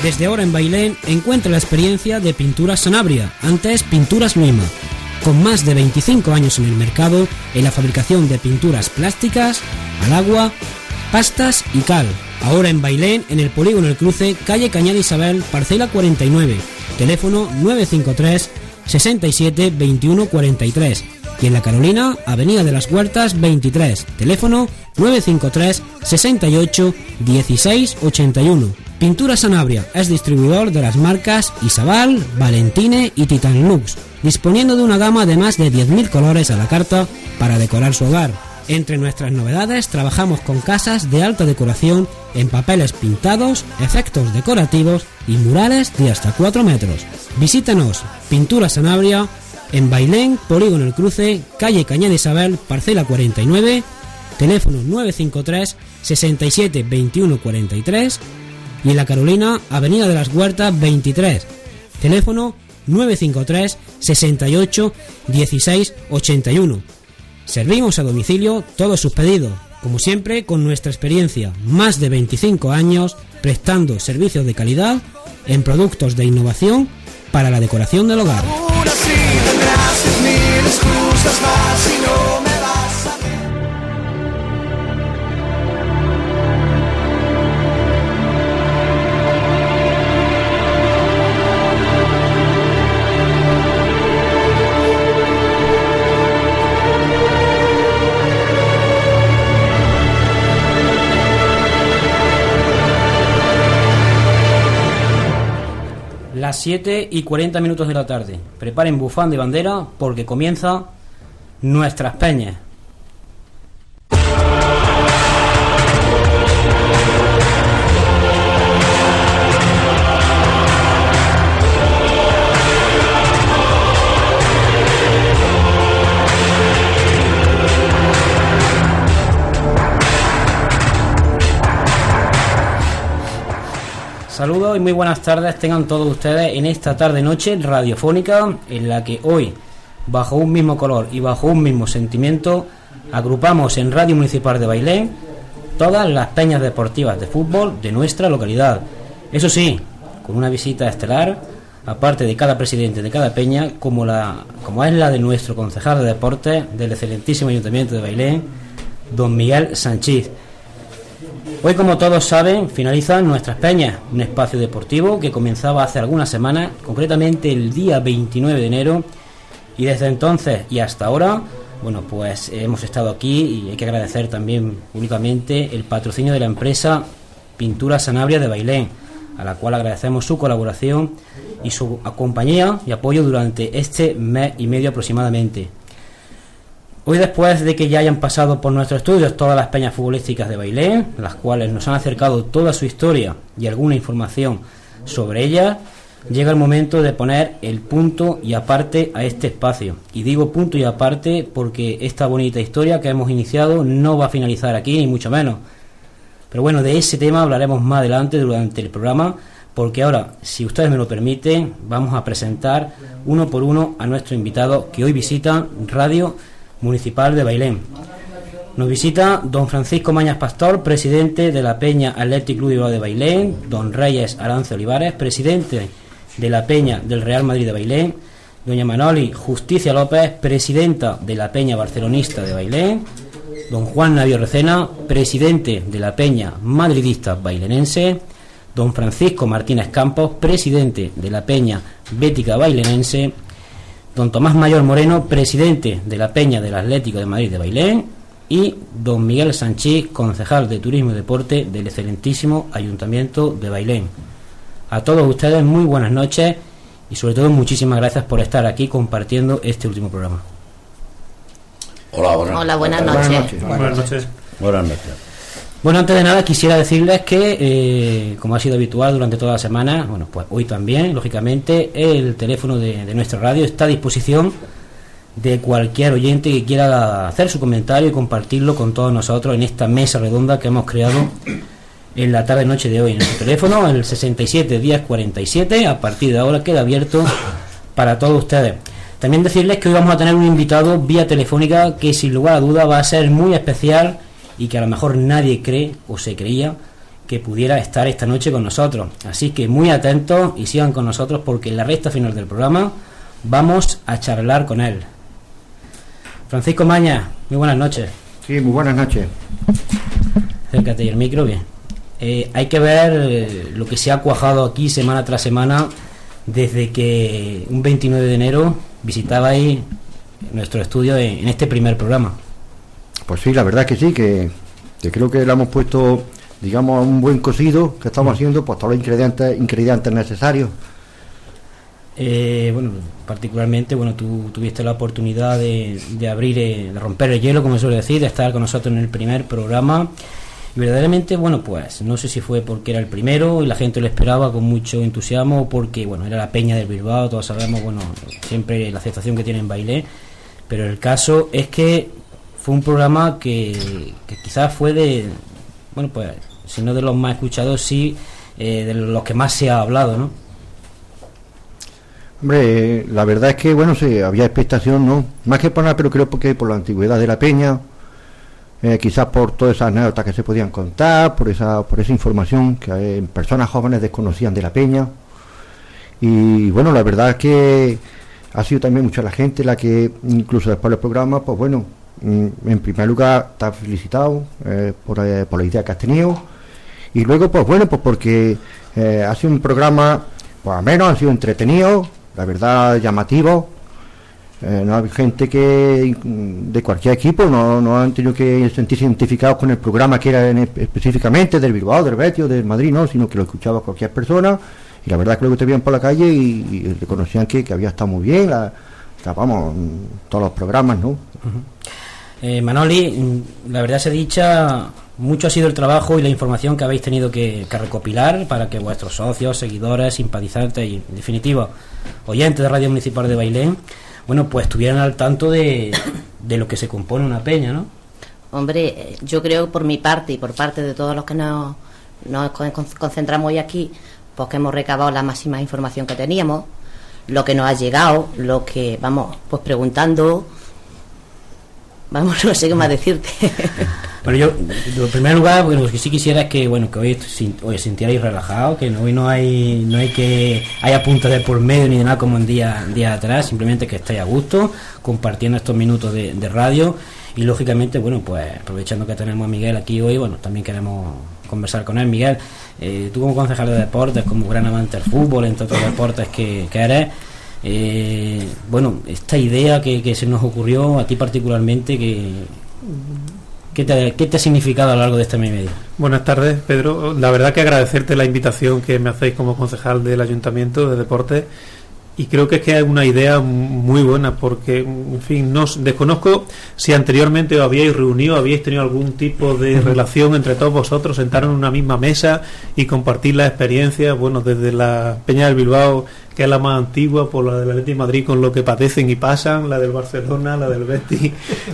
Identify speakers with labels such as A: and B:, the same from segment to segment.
A: Desde ahora en Bailén encuentra la experiencia de Pinturas Sanabria, antes Pinturas Luima, con más de 25 años en el mercado en la fabricación de pinturas plásticas, al agua, pastas y cal. Ahora en Bailén, en el Polígono El Cruce, calle Cañada Isabel, parcela 49, teléfono 953 67 21 43, y en La Carolina, avenida de las Huertas 23, teléfono 953 68 16 81. Pintura Sanabria es distribuidor de las marcas Isabal, Valentine y Titan Lux, disponiendo de una gama de más de 10.000 colores a la carta para decorar su hogar. Entre nuestras novedades trabajamos con casas de alta decoración en papeles pintados, efectos decorativos y murales de hasta 4 metros. Visítanos, Pintura Sanabria, en Bailén, Polígono El Cruce, calle Cañada Isabel, parcela 49, teléfono 953 67 21 43, y en La Carolina, avenida de las Huertas 23, teléfono 953 68 16 81. Servimos a domicilio todos sus pedidos, como siempre con nuestra experiencia, más de 25 años prestando servicios de calidad en productos de innovación para la decoración del hogar. Las 7:40 de la tarde. Preparen bufanda y bandera porque comienza Nuestras Peñas. Saludos y muy buenas tardes tengan todos ustedes en esta tarde-noche radiofónica en la que hoy, bajo un mismo color y bajo un mismo sentimiento, agrupamos en Radio Municipal de Bailén todas las peñas deportivas de fútbol de nuestra localidad. Eso sí, con una visita estelar, aparte de cada presidente de cada peña, como es la de nuestro concejal de deportes del excelentísimo Ayuntamiento de Bailén, don Miguel Sánchez. Hoy, como todos saben, finalizan Nuestras Peñas, un espacio deportivo que comenzaba hace algunas semanas, concretamente el día 29 de enero, y desde entonces y hasta ahora, bueno, pues hemos estado aquí y hay que agradecer también públicamente el patrocinio de la empresa Pintura Sanabria de Bailén, a la cual agradecemos su colaboración y su compañía y apoyo durante este mes y medio aproximadamente. Hoy, después de que ya hayan pasado por nuestros estudios todas las peñas futbolísticas de Bailén, las cuales nos han acercado toda su historia y alguna información sobre ellas, llega el momento de poner el punto y aparte a este espacio. Y digo punto y aparte porque esta bonita historia que hemos iniciado no va a finalizar aquí, ni mucho menos. Pero bueno, de ese tema hablaremos más adelante durante el programa, porque ahora, si ustedes me lo permiten, vamos a presentar uno por uno a nuestros invitados que hoy visitan Radio Municipal de Bailén. Nos visita don Francisco Mañas Pastor, presidente de la Peña Athletic Club de Bailén, don Reyes Arance Olivares, presidente de la Peña del Real Madrid de Bailén, doña Manoli Justicia López, presidenta de la Peña Barcelonista de Bailén, don Juan Navio Recena, presidente de la Peña Madridista Bailenense, don Francisco Martínez Campos, presidente de la Peña Bética Bailenense, don Tomás Mayor Moreno, presidente de la Peña del Atlético de Madrid de Bailén, y don Miguel Sánchez, concejal de Turismo y Deporte del excelentísimo Ayuntamiento de Bailén. A todos ustedes muy buenas noches y sobre todo muchísimas gracias por estar aquí compartiendo este último programa.
B: Hola, buenas noches.
C: Buenas noches.
B: Buenas noches.
A: Bueno, antes de nada quisiera decirles que, como ha sido habitual durante toda la semana, bueno, pues hoy también, lógicamente, el teléfono de nuestra radio está a disposición de cualquier oyente que quiera hacer su comentario y compartirlo con todos nosotros en esta mesa redonda que hemos creado en la tarde-noche de hoy. En nuestro teléfono, el 67 10 47, a partir de ahora queda abierto para todos ustedes. También decirles que hoy vamos a tener un invitado vía telefónica que sin lugar a duda va a ser muy especial y que a lo mejor nadie cree o se creía que pudiera estar esta noche con nosotros. Así que muy atentos y sigan con nosotros, porque en la recta final del programa vamos a charlar con él. Francisco Maña, muy buenas noches.
C: Sí, muy buenas noches.
A: Acércate el micro, bien. Hay que ver lo que se ha cuajado aquí semana tras semana desde que un 29 de enero visitabais nuestro estudio en este primer programa.
C: Pues sí, la verdad que sí, que creo que le hemos puesto, digamos, un buen cocido que estamos haciendo, pues todos los ingredientes necesarios.
A: Bueno, particularmente, bueno, tú tuviste la oportunidad de abrir, de romper el hielo, como se suele decir, de estar con nosotros en el primer programa. Y verdaderamente, bueno, pues no sé si fue porque era el primero y la gente lo esperaba con mucho entusiasmo, o porque, bueno, era la Peña del Bilbao, todos sabemos, bueno, siempre la aceptación que tiene en Bailén, pero el caso es que fue un programa que quizás fue de, bueno, pues, si no de los más escuchados, sí, de los que más se ha hablado, ¿no?
C: Hombre, la verdad es que, bueno, sí, había expectación, ¿no? Más que por nada, pero creo que por la antigüedad de la Peña, quizás por todas esas anécdotas que se podían contar, por esa información que personas jóvenes desconocían de la Peña. Y bueno, la verdad es que ha sido también mucha la gente la que, incluso después del programa, pues bueno, en primer lugar está felicitado por la idea que has tenido, y luego pues bueno, pues porque ha sido un programa, pues al menos ha sido entretenido, la verdad llamativo. No hay gente que de cualquier equipo no han tenido que sentirse identificados con el programa que era específicamente del Bilbao, del Betis o del Madrid, no, sino que lo escuchaba cualquier persona, y la verdad es que luego te veían por la calle y reconocían que había estado muy bien, vamos, todos los programas, ¿no?
A: Manoli, la verdad se dicha, mucho ha sido el trabajo y la información que habéis tenido que recopilar para que vuestros socios, seguidores, simpatizantes y, en definitiva, oyentes de Radio Municipal de Bailén, bueno, pues estuvieran al tanto de lo que se compone una peña, ¿no?
B: Hombre, yo creo por mi parte y por parte de todos los que nos concentramos hoy aquí, pues que hemos recabado la máxima información que teníamos, lo que nos ha llegado, lo que vamos, pues preguntando, vamos, no sé qué más decirte.
A: Bueno, yo, en primer lugar, lo que sí quisiera es que, bueno, que hoy os sintierais relajados, que hoy no hay que haya puntos de por medio ni de nada como en días atrás, simplemente que estéis a gusto, compartiendo estos minutos de radio, y lógicamente, bueno, pues aprovechando que tenemos a Miguel aquí hoy, bueno, también queremos conversar con él. Miguel, tú como concejal de deportes, como gran amante del fútbol, entre otros deportes que eres, bueno, esta idea que se nos ocurrió a ti particularmente, ¿qué te ha significado a lo largo de este mes y medio?
D: Buenas tardes, Pedro. La verdad que agradecerte la invitación que me hacéis como concejal del Ayuntamiento de Deportes, y creo que es una idea muy buena, porque, en fin, desconozco si anteriormente os habíais reunido, habíais tenido algún tipo de relación entre todos vosotros, sentaros en una misma mesa y compartir las experiencias, bueno, desde la Peña del Bilbao, que es la más antigua, por la del Atlético de Madrid, con lo que padecen y pasan, la del Barcelona, la del Betis.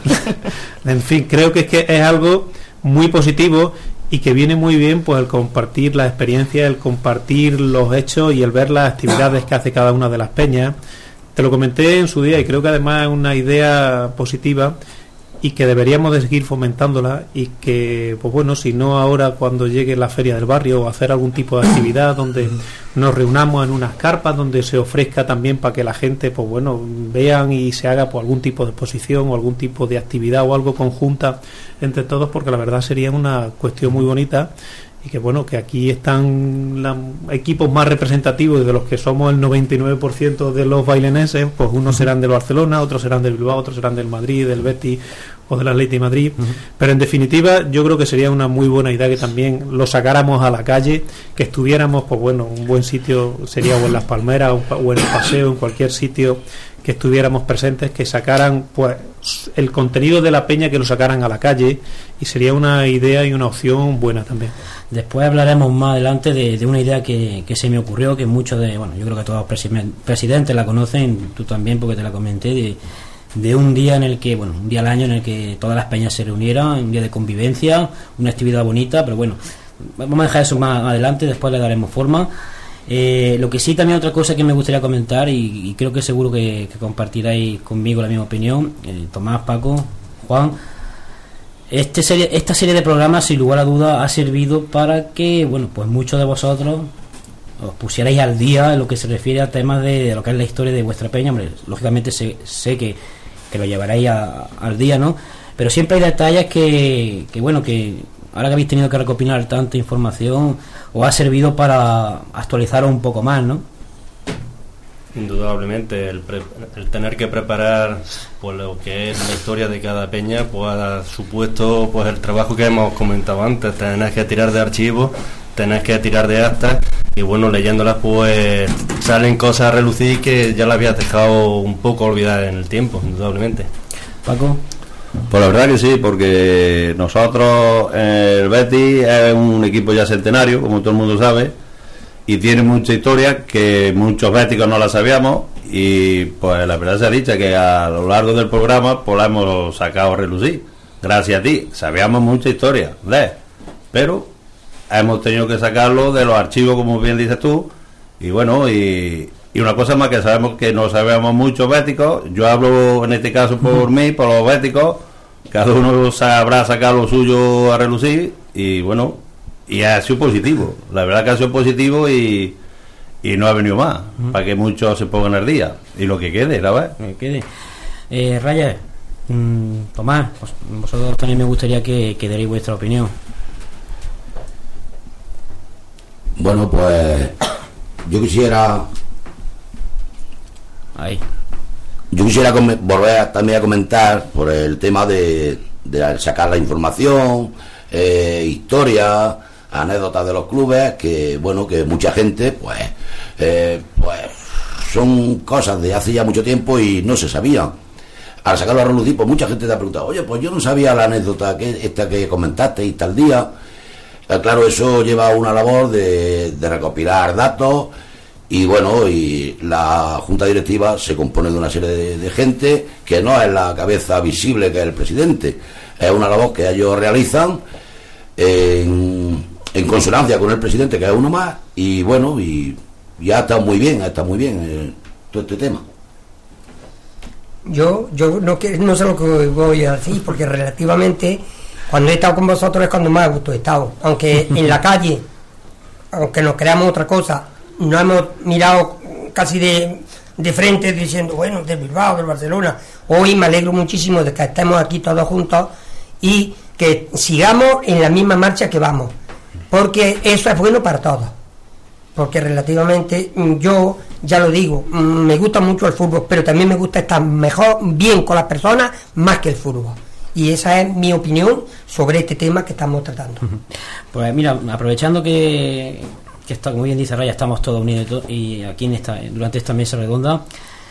D: En fin, creo que es algo muy positivo y que viene muy bien, pues, el compartir la experiencia, el compartir los hechos y el ver las actividades que hace cada una de las peñas. Te lo comenté en su día y creo que además es una idea positiva y que deberíamos de seguir fomentándola, y que, pues bueno, si no ahora cuando llegue la feria del barrio, o hacer algún tipo de actividad donde nos reunamos en unas carpas, donde se ofrezca también para que la gente, pues bueno, vean y se haga pues algún tipo de exposición o algún tipo de actividad o algo conjunta entre todos, porque la verdad sería una cuestión muy bonita. Y que bueno, que aquí están los equipos más representativos, de los que somos el 99% de los baileneses, pues unos serán del Barcelona, otros serán del Bilbao, otros serán del Madrid, del Betis o del Atlético de Madrid. Pero en definitiva yo creo que sería una muy buena idea que también lo sacáramos a la calle, que estuviéramos, pues bueno, un buen sitio sería o en Las Palmeras o en el Paseo, en cualquier sitio que estuviéramos presentes, que sacaran pues el contenido de la peña, que lo sacaran a la calle, y sería una idea y una opción buena también.
A: Después hablaremos más adelante de una idea que se me ocurrió, que muchos bueno, yo creo que todos los presidentes la conocen, tú también porque te la comenté, de un día en el que, bueno, un día al año en el que todas las peñas se reunieran, un día de convivencia, una actividad bonita, pero bueno, vamos a dejar eso más adelante, después le daremos forma. Lo que sí, también otra cosa que me gustaría comentar, y creo que seguro que compartiráis conmigo la misma opinión, Tomás, Paco, Juan, esta serie de programas, sin lugar a duda, ha servido para que, bueno, pues muchos de vosotros os pusierais al día en lo que se refiere a temas de lo que es la historia de vuestra peña. Hombre, lógicamente sé que lo llevaréis al día, ¿no? Pero siempre hay detalles que bueno, que ahora que habéis tenido que recopilar tanta información, os ha servido para actualizaros un poco más, ¿no?
E: Indudablemente, el tener que preparar pues lo que es la historia de cada peña, pues ha supuesto pues el trabajo que hemos comentado antes. Tenés que tirar de archivos, tenés que tirar de actas, y bueno, leyéndolas pues salen cosas a relucir que ya las habías dejado un poco olvidar en el tiempo, indudablemente.
A: Paco.
F: Pues la verdad que sí, porque nosotros, el Betis es un equipo ya centenario, como todo el mundo sabe, y tiene mucha historia que muchos béticos no la sabíamos, y pues la verdad se ha dicho que a lo largo del programa pues la hemos sacado a relucir, gracias a ti. Sabíamos mucha historia, pero hemos tenido que sacarlo de los archivos, como bien dices tú, y bueno, y una cosa más que sabemos que no sabemos muchos béticos. Yo hablo en este caso por mí, por los béticos, cada uno sabrá sacar lo suyo a relucir, y bueno, y ha sido positivo, la verdad que ha sido positivo, y no ha venido más, para que muchos se pongan al día, y lo que quede, la verdad.
A: Raya, Tomás, vosotros también me gustaría que deréis vuestra opinión.
G: Bueno, pues yo quisiera volver también a comentar por el tema de sacar la información, historia, anécdotas de los clubes, que bueno, que mucha gente pues son cosas de hace ya mucho tiempo y no se sabían. Al sacarlo a relucir, pues mucha gente te ha preguntado: oye, pues yo no sabía la anécdota que comentaste y tal día. Claro, eso lleva una labor de recopilar datos, y bueno, y la junta directiva se compone de una serie de gente que no es la cabeza visible, que es el presidente. Es una labor que ellos realizan en consonancia con el presidente, que es uno más, y bueno, y ya está muy bien todo este tema.
H: Yo no sé lo que voy a decir, porque relativamente cuando he estado con vosotros es cuando más a gusto he estado, aunque en la calle, aunque nos creamos otra cosa, no hemos mirado casi de frente diciendo, bueno, del Bilbao, del Barcelona. Hoy me alegro muchísimo de que estemos aquí todos juntos y que sigamos en la misma marcha que vamos, porque eso es bueno para todos, porque relativamente, yo ya lo digo, me gusta mucho el fútbol, pero también me gusta estar bien con las personas más que el fútbol, y esa es mi opinión sobre este tema que estamos tratando.
A: Pues mira, aprovechando que está, como bien dice Raya, estamos todos unidos y aquí durante esta mesa redonda,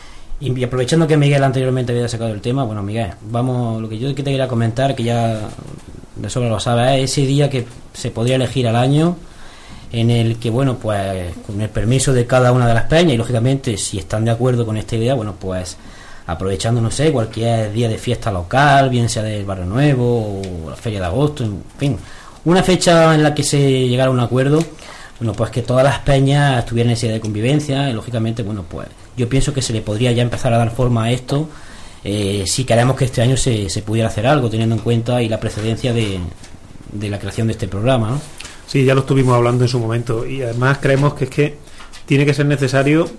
A: y aprovechando que Miguel anteriormente había sacado el tema, bueno, Miguel, vamos, lo que yo te quería comentar, que ya de sobra lo sabes, es ese día que se podría elegir al año, en el que, bueno, pues con el permiso de cada una de las peñas, y lógicamente si están de acuerdo con esta idea, bueno, pues aprovechando, no sé, cualquier día de fiesta local, bien sea del Barrio Nuevo o la Feria de Agosto, en fin, una fecha en la que se llegara a un acuerdo, bueno, pues que todas las peñas tuvieran esa idea de convivencia, y lógicamente, bueno, pues yo pienso que se le podría ya empezar a dar forma a esto, si queremos que este año se pudiera hacer algo, teniendo en cuenta y la precedencia de la creación de este programa, ¿no?
D: Sí, ya lo estuvimos hablando en su momento, y además creemos que es que tiene que ser necesario,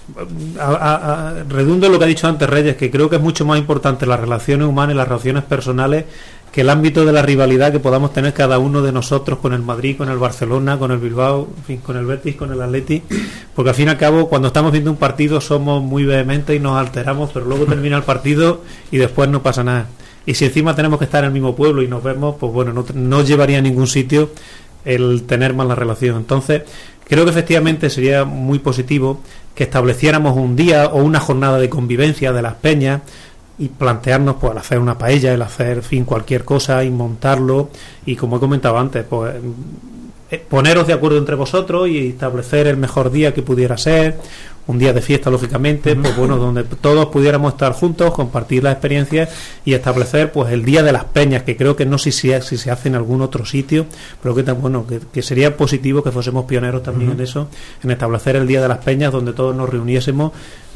D: redundo en lo que ha dicho antes Reyes, que creo que es mucho más importante las relaciones humanas y las relaciones personales que el ámbito de la rivalidad que podamos tener cada uno de nosotros con el Madrid, con el Barcelona, con el Bilbao, en fin, con el Betis, con el Atleti, porque al fin y al cabo cuando estamos viendo un partido somos muy vehementes y nos alteramos, pero luego termina el partido y después no pasa nada. Y si encima tenemos que estar en el mismo pueblo y nos vemos, pues bueno, no llevaría a ningún sitio el tener más la relación. Entonces creo que efectivamente sería muy positivo que estableciéramos un día o una jornada de convivencia de las peñas y plantearnos, pues, el hacer una paella, el hacer, en fin, cualquier cosa y montarlo, y como he comentado antes, pues poneros de acuerdo entre vosotros y establecer el mejor día que pudiera ser, un día de fiesta, lógicamente, pues bueno, donde todos pudiéramos estar juntos, compartir las experiencias y establecer, pues, el día de las peñas, que creo que no sé si se hace en algún otro sitio, pero que bueno, que sería positivo que fuésemos pioneros también en eso, en establecer el día de las peñas donde todos nos reuniésemos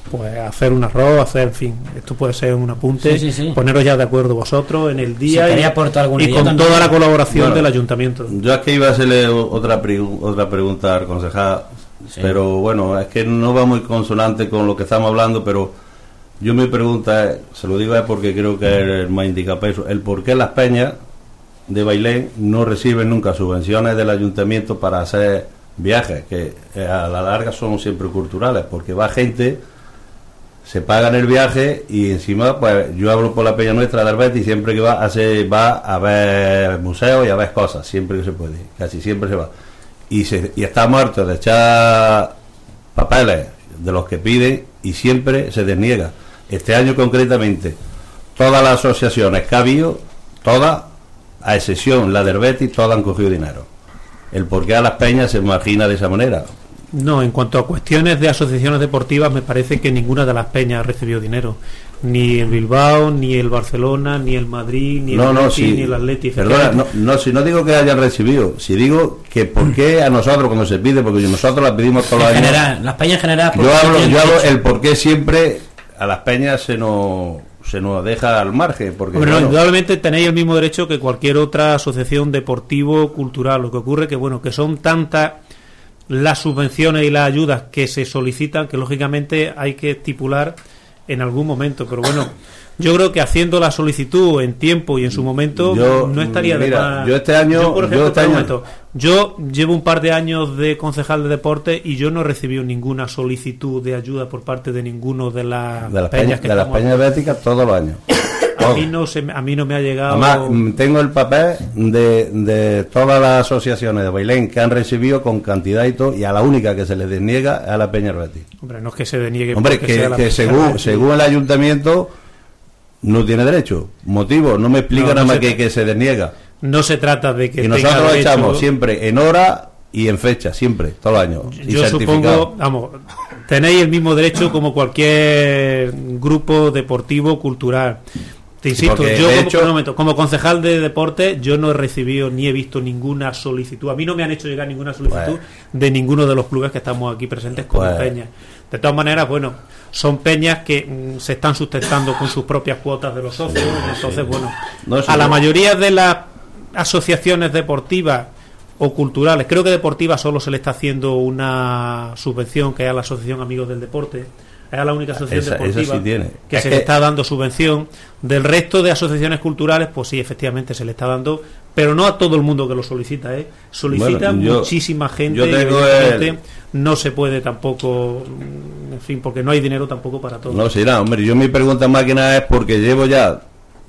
D: pues hacer un arroz, hacer, en fin, esto puede ser un apunte, poneros ya de acuerdo vosotros en el día y con toda la colaboración del ayuntamiento.
F: Yo es que iba a hacerle otra pregunta al concejal, pero bueno, es que no va muy consonante con lo que estamos hablando, pero yo mi pregunta es, se lo digo es porque creo que es el más indicado para eso, el por qué las peñas de Bailén no reciben nunca subvenciones del ayuntamiento para hacer viajes, que a la larga son siempre culturales, porque va gente, se pagan el viaje y encima, pues yo hablo por la peña nuestra de Arbeti y siempre que va a ver museos y a ver cosas, siempre que se puede, casi siempre se va. Y está muerto de echar papeles de los que piden y siempre se desniega. Este año concretamente, todas las asociaciones que ha habido, todas, a excepción la de Arbeti, todas han cogido dinero. El por qué a las peñas se imagina de esa manera.
D: No, en cuanto a cuestiones de asociaciones deportivas, me parece que ninguna de las peñas ha recibido dinero. Ni el Bilbao, ni el Barcelona, ni el Madrid, ni el Betis, ni el Atleti.
F: Perdona, si no digo que hayan recibido, si digo que por qué a nosotros cuando se pide, porque nosotros la pedimos todos los años.
A: Las peñas en general.
F: Yo hablo el por qué siempre a las peñas se nos deja al margen, porque
D: indudablemente tenéis el mismo derecho que cualquier otra asociación deportivo cultural. Lo que ocurre que son tantas las subvenciones y las ayudas que se solicitan que lógicamente hay que estipular en algún momento, pero bueno, yo creo que haciendo la solicitud en tiempo y en su momento no estaría de más. Yo llevo un par de años de concejal de deporte y yo no he recibido ninguna solicitud de ayuda por parte de ninguno de las peñas
F: béticas todos los años.
D: A mí no me ha llegado.
F: Además, tengo el papel de todas las asociaciones de Bailén que han recibido con cantidad y todo, y a la única que se les desniega es a la Peña Arbeti.
D: Hombre, no es que se deniegue.
F: Hombre, que según el ayuntamiento no tiene derecho. Motivo, no me explica nada más que se desniega.
D: No se trata de que.
F: Y nosotros lo echamos siempre en hora y en fecha, siempre, todos los años.
D: Yo supongo, tenéis el mismo derecho como cualquier grupo deportivo, cultural. Te insisto, yo como concejal de deporte, yo no he recibido ni he visto ninguna solicitud. A mí no me han hecho llegar ninguna solicitud de ninguno de los clubes que estamos aquí presentes como peñas. De todas maneras, son peñas que se están sustentando con sus propias cuotas de los socios. Entonces, a la mayoría de las asociaciones deportivas o culturales, creo que deportivas solo se le está haciendo una subvención, que es a la Asociación Amigos del Deporte. Es la única asociación deportiva que se le está dando subvención. Del resto de asociaciones culturales, pues sí, efectivamente se le está dando, pero no a todo el mundo que lo solicita, solicita muchísima gente, y evidentemente no se puede tampoco, en fin, porque no hay dinero tampoco para todo.
F: No, sí, hombre, yo mi pregunta más que nada es porque llevo ya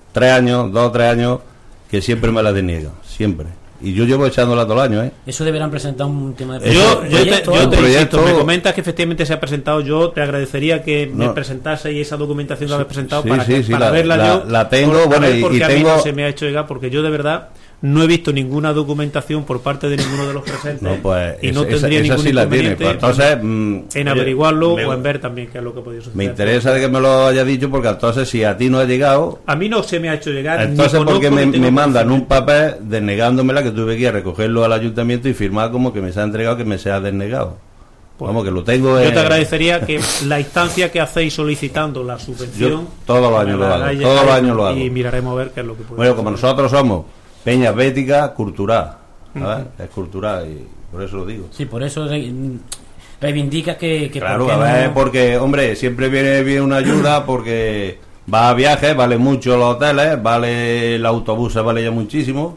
F: 2 o 3 años que siempre me la deniega, siempre. Y yo llevo echándola todo el año,
A: Eso deberán presentar un tema de
D: proyecto. Me comentas que efectivamente se ha presentado. Yo te agradecería que me presentase y esa documentación que habéis presentado para verla.
F: La tengo,
D: y a mí no se me ha hecho llegar, porque yo de verdad no he visto ninguna documentación por parte de ninguno de los presentes y no tendría ningún inconveniente en averiguarlo o en ver también qué es lo que podía suceder.
F: Me interesa de que me lo haya dicho, porque entonces si a ti no ha llegado,
D: a mí no se me ha hecho llegar,
F: entonces porque me mandan un papel denegándomela, que tuve que ir a recogerlo al ayuntamiento y firmar como que me se ha entregado, que me se ha denegado. Que lo tengo.
D: Yo te agradecería que la instancia que hacéis solicitando la subvención,
F: todos los años lo hago,
D: y miraremos a ver qué es lo que puede
F: como nosotros somos Peña Bética cultural, es cultural, y por eso lo digo.
A: Sí, por eso reivindica que
F: claro, porque hombre, siempre viene bien una ayuda, porque va a viajes, vale mucho los hoteles, vale el autobús, vale ya muchísimo,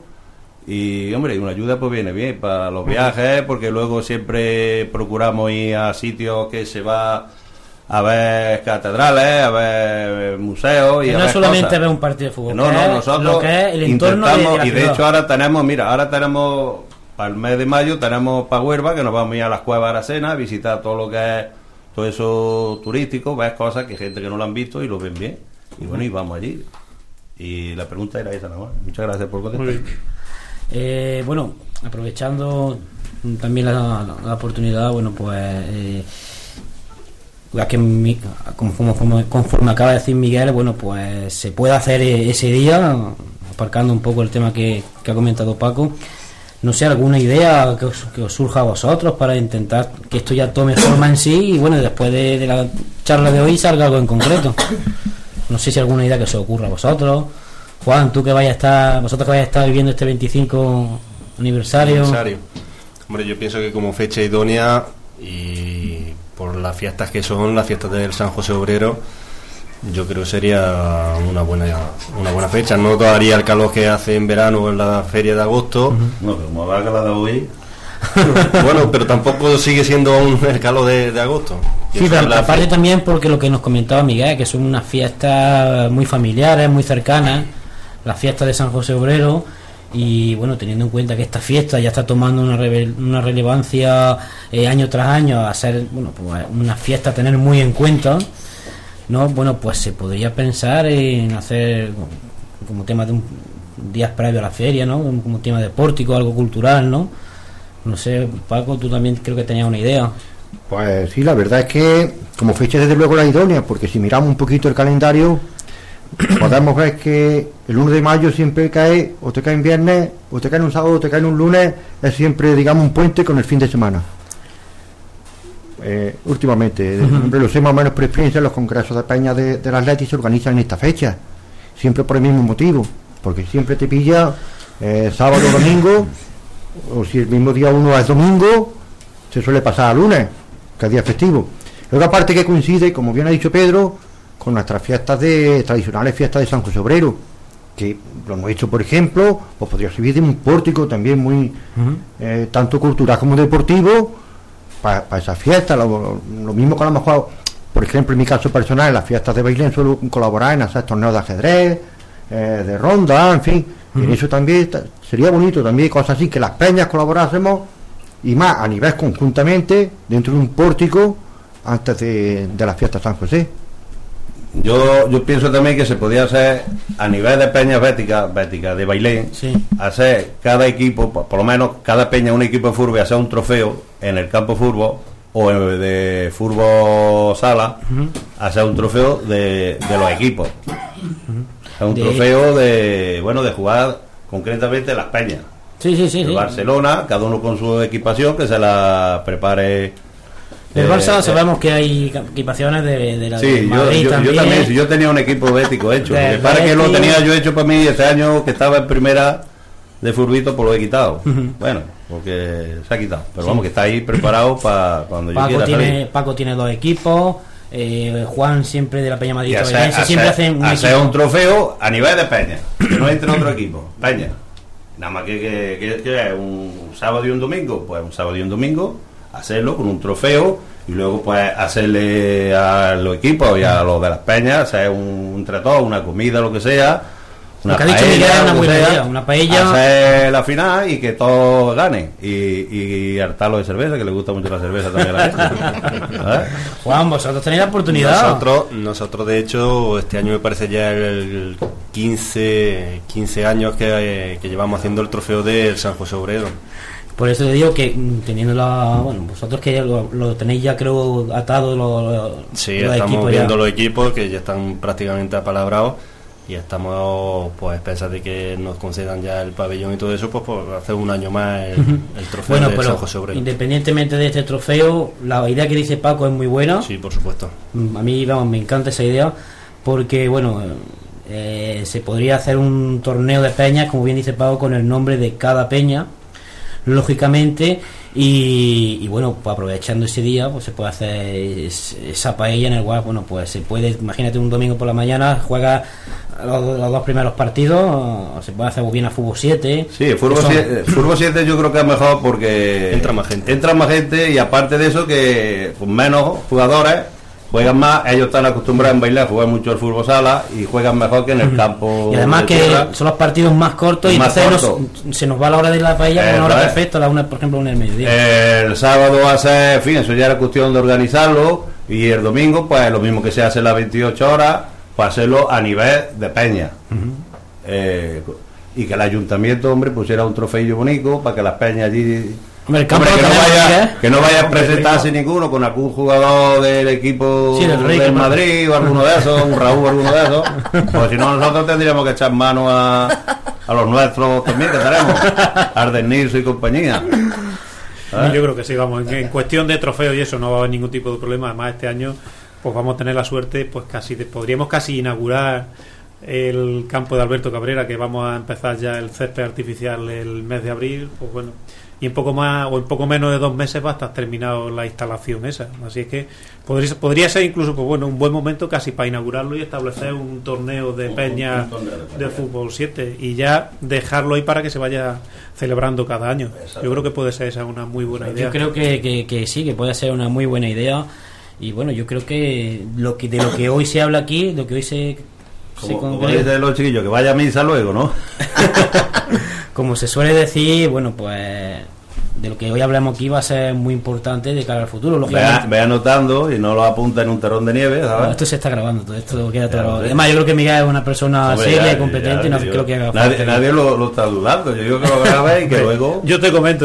F: y hombre, una ayuda pues viene bien para los viajes, porque luego siempre procuramos ir a sitios que se va a ver catedrales, a ver museos, y
A: no es solamente cosas. Ver un partido de fútbol,
F: nosotros
A: lo que es el entorno
F: y de hecho ahora tenemos para el mes de mayo tenemos para Huelva, que nos vamos a ir a las cuevas de Aracena, visitar todo lo que es todo eso turístico, ver cosas que gente que no lo han visto y lo ven bien, y y vamos allí. Y la pregunta era esa, ¿no? Muchas gracias por contestar.
A: Aprovechando también la oportunidad, conforme acaba de decir Miguel, pues se puede hacer ese día, aparcando un poco el tema que ha comentado Paco, no sé, alguna idea que os surja a vosotros para intentar que esto ya tome forma en sí y bueno, después de la charla de hoy salga algo en concreto. No sé si alguna idea que se ocurra a vosotros. Juan, tú que vosotros que vayas a estar viviendo este 25 aniversario.
E: Hombre, yo pienso que como fecha idónea y por las fiestas que son, las fiestas del San José Obrero, yo creo que sería una buena fecha. No todavía el calor que hace en verano o en la feria de agosto.
F: No, pero como va a calar de hoy.
E: Bueno, pero tampoco sigue siendo aún el calor de agosto.
A: Sí, pero aparte también porque lo que nos comentaba Miguel, que son unas fiestas muy familiares, muy cercanas, las fiestas de San José Obrero, y bueno, teniendo en cuenta que esta fiesta ya está tomando una relevancia año tras año, a ser pues una fiesta a tener muy en cuenta, ¿no? Bueno, pues se podría pensar en hacer como tema de un días previo a la feria, ¿no? Como tema de pórtico, algo cultural, ¿no? No sé, Paco, tú también creo que tenías una idea.
C: Pues sí, la verdad es que como fecha desde luego la idónea, porque si miramos un poquito el calendario, podemos ver que el 1 de mayo siempre cae, o te cae en viernes, o te cae en un sábado, o te cae en un lunes, es siempre, digamos, un puente con el fin de semana. Últimamente, hombre, lo sé más o menos por experiencia, los congresos de peña del Atleti se organizan en esta fecha, siempre por el mismo motivo, porque siempre te pilla sábado o domingo, o si el mismo día uno es domingo, se suele pasar a lunes, que es día festivo. Luego aparte que coincide, como bien ha dicho Pedro, con nuestras fiestas tradicionales fiestas de San José Obrero, que lo hemos hecho, por ejemplo, pues podría servir de un pórtico también muy tanto cultural como deportivo para esas fiestas. Lo mismo que a lo mejor, por ejemplo, en mi caso personal, en las fiestas de Bailén suelo colaborar en hacer torneos de ajedrez, de ronda, en fin, en eso también sería bonito, también cosas así, que las peñas colaborásemos, y más a nivel conjuntamente dentro de un pórtico antes de la fiesta de San José.
F: Yo pienso también que se podía hacer a nivel de peñas béticas de Bailén,
A: sí,
F: hacer cada equipo, por lo menos cada peña, un equipo de fútbol, hacer un trofeo en el campo de fútbol o de fútbol sala, hacer un trofeo de los equipos, un trofeo de jugar concretamente las peñas.
A: Sí.
F: Barcelona, cada uno con su equipación, que se la prepare.
A: El Barça sabemos que hay equipaciones de la de Madrid
F: yo también, si yo tenía un equipo bético hecho, para que lo tenía yo hecho para mí este año que estaba en primera de furbito, pues lo he quitado. Bueno, porque se ha quitado, pero vamos, que está ahí preparado para cuando yo quiera salir.
A: Paco tiene 2 equipos, Juan siempre de la Peña Madrid siempre
F: hace un trofeo a nivel de peña, que no entre otro equipo, peña. Nada más que un sábado y un domingo, pues un sábado y un domingo hacerlo con un trofeo y luego pues hacerle a los equipos y a los de las peñas hacer entre todos una comida, lo que sea, una paella,
A: una paella,
F: hacer la final y que todos ganen y hartarlo de cerveza, que le gusta mucho la cerveza también a la gente.
A: Juan, vosotros tenéis la oportunidad.
E: Nosotros de hecho este año me parece ya el 15 años que llevamos haciendo el trofeo del San José Obrero.
A: Por eso te digo que teniendo vosotros que lo tenéis ya creo atado
E: sí, estamos viendo los equipos que ya están prácticamente apalabrados y estamos pues pensando de que nos concedan ya el pabellón y todo eso, pues por hacer un año más el trofeo de San José Obrero.
A: Independientemente de este trofeo, la idea que dice Paco es muy buena.
E: Sí, por supuesto.
A: A mí me encanta esa idea porque se podría hacer un torneo de peñas, como bien dice Paco, con el nombre de cada peña, lógicamente, y bueno, pues aprovechando ese día pues se puede hacer esa paella en el cual pues se puede, imagínate un domingo por la mañana juega los 2 primeros partidos, se puede hacer bien a fútbol 7.
F: Sí, fútbol 7 yo creo que es mejor porque entra más gente y aparte de eso que con menos jugadores juegan más, ellos están acostumbrados en bailar, juegan mucho el fútbol sala y juegan mejor que en el campo.
A: Y además que son los partidos más cortos y entonces se nos va la hora de la paella con una hora perfecta, por ejemplo, en el mediodía.
F: El sábado hace, en fin, eso ya era cuestión de organizarlo y el domingo, pues lo mismo que se hace las 28 horas, pues hacerlo a nivel de peña. Y que el ayuntamiento, hombre, pusiera un trofeo bonito para que las peñas allí...
A: Hombre,
F: que no vaya a presentarse ninguno con algún jugador del equipo del Madrid o alguno de esos, un Raúl o alguno de esos, pues si no nosotros tendríamos que echar mano a a los nuestros también que tenemos, Ardenilso y compañía.
D: Yo creo que sí, vamos, en cuestión de trofeos y eso no va a haber ningún tipo de problema. Además, este año pues vamos a tener la suerte, pues podríamos casi inaugurar el campo de Alberto Cabrera, que vamos a empezar ya el césped artificial el mes de abril, pues bueno, y en poco más o en poco menos de 2 meses va a estar terminado la instalación esa. Así es que podría ser incluso, pues bueno, un buen momento casi para inaugurarlo y establecer un torneo de peña de fútbol 7 y ya dejarlo ahí para que se vaya celebrando cada año. Yo creo que puede ser esa una muy buena idea.
A: Yo creo que sí, que puede ser una muy buena idea. Y bueno, yo creo que de lo que hoy se habla aquí, lo que hoy se
F: como dicen los chiquillos, que vaya a misa luego, ¿no?
A: Como se suele decir, bueno, pues de lo que hoy hablamos aquí va a ser muy importante de cara al futuro.
F: Ve anotando y no lo apunta en un terrón de nieve, ¿sabes?
A: Bueno, esto se está grabando, todo esto queda grabado. Además, yo creo que Miguel es una persona seria y competente, y no creo que haga
F: falta. Nadie lo está dudando. Yo digo que lo grabe y que luego...
D: Yo te comento,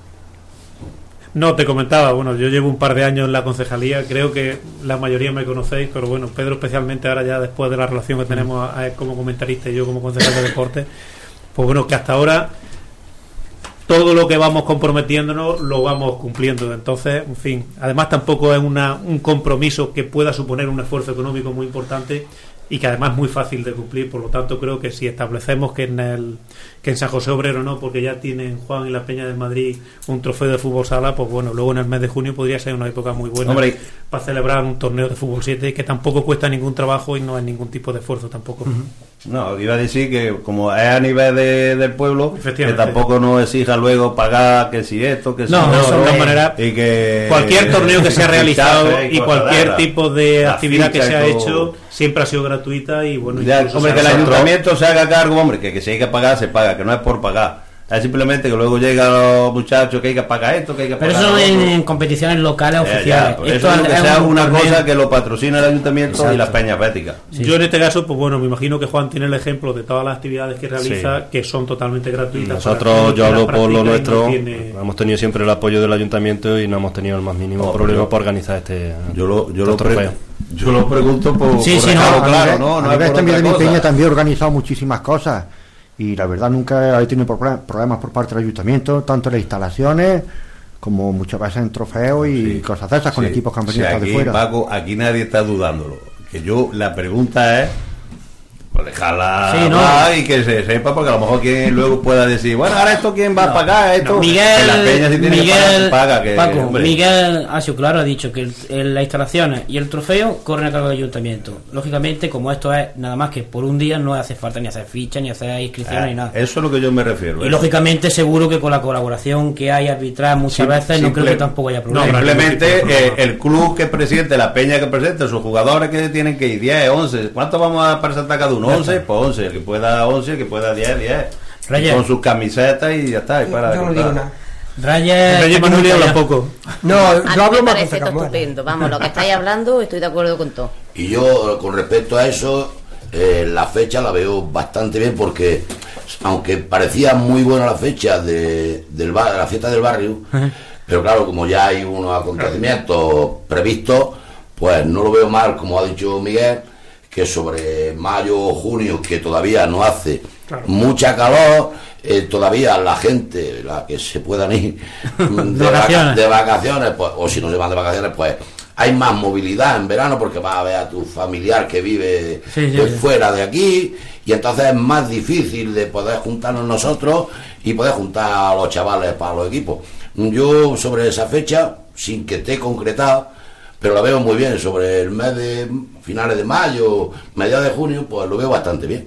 D: No, te comentaba, bueno, yo llevo un par de años en la concejalía, creo que la mayoría me conocéis, pero bueno, Pedro especialmente ahora ya después de la relación que tenemos como comentarista y yo como concejal de deporte, pues bueno, que hasta ahora todo lo que vamos comprometiéndonos lo vamos cumpliendo. Entonces, en fin, además tampoco es un compromiso que pueda suponer un esfuerzo económico muy importante y que además es muy fácil de cumplir. Por lo tanto, creo que si establecemos que en San José Obrero no, porque ya tienen Juan y la Peña de Madrid un trofeo de fútbol sala, pues bueno, luego en el mes de junio podría ser una época muy buena para celebrar un torneo de fútbol 7 que tampoco cuesta ningún trabajo y no es ningún tipo de esfuerzo tampoco.
F: No, iba a decir que como es a nivel del pueblo, que tampoco nos exija luego pagar que si esto, que si
D: de todas maneras, y que cualquier torneo que se ha realizado y cualquier tipo de actividad que se ha hecho siempre ha sido gratuita y bueno,
F: ya, hombre, que el ayuntamiento se haga cargo, hombre, que si hay que pagar, se paga, que no es por pagar. Es simplemente que luego llegan los muchachos que hay que pagar esto, que hay que pagar.
A: Pero eso en competiciones locales oficiales.
F: Esto es que sea una cosa que lo patrocina el ayuntamiento y las peñas béticas.
D: Sí. Yo en este caso, pues bueno, me imagino que Juan tiene el ejemplo de todas las actividades que realiza, que son totalmente gratuitas.
E: Nosotros, yo hablo por lo nuestro, hemos tenido siempre el apoyo del ayuntamiento y no hemos tenido el más mínimo problema para organizar yo
F: lo pregunto por
C: claro, ¿no? A nivel también de mi peña también he organizado muchísimas cosas. Y la verdad nunca he tenido problemas por parte del ayuntamiento, tanto en las instalaciones como muchas veces en trofeos y cosas de esas con equipos que han venido de fuera.
F: Paco, aquí nadie está dudándolo. Que la pregunta es pues dejarla y que se sepa, porque a lo mejor quien luego pueda decir, bueno, ahora esto quién va a pagar, esto
A: Miguel,
F: que la peña si tiene que paga, que
A: Paco, hombre. Miguel ha sido claro, ha dicho que las instalaciones y el trofeo corren a cargo del ayuntamiento. Lógicamente, como esto es nada más que por un día, no hace falta ni hacer fichas, ni hacer inscripciones, ni nada.
F: Eso es lo que yo me refiero.
A: Y lógicamente seguro que con la colaboración que hay arbitral muchas veces, no creo que tampoco haya problema.
F: No, simplemente el club que presente, la peña que presente, sus jugadores que tienen que ir 10, 11, ¿cuántos vamos a presentar cada uno? 11, pues 11, el que pueda 11, el que pueda 10. Con sus camisetas y ya está. Y para
H: yo no digo nada.
D: Reyes Manuel habla poco.
B: No, yo hablo más. Me parece estupendo. Vamos, lo que estáis hablando, estoy de acuerdo con todo.
G: Y yo, con respecto a eso, la fecha la veo bastante bien, porque aunque parecía muy buena la fecha de la fiesta del barrio, pero claro, como ya hay unos acontecimientos previstos, pues no lo veo mal, como ha dicho Miguel, que sobre mayo o junio, que todavía no hace mucha calor, todavía la gente, la que se puedan ir de vacaciones, pues, o si no se van de vacaciones, pues hay más movilidad en verano, porque vas a ver a tu familiar que vive fuera de aquí, y entonces es más difícil de poder juntarnos nosotros y poder juntar a los chavales para los equipos. Yo sobre esa fecha, sin que esté concretado, pero la veo muy bien, sobre el mes de finales de mayo, mediados de junio, pues lo veo bastante bien.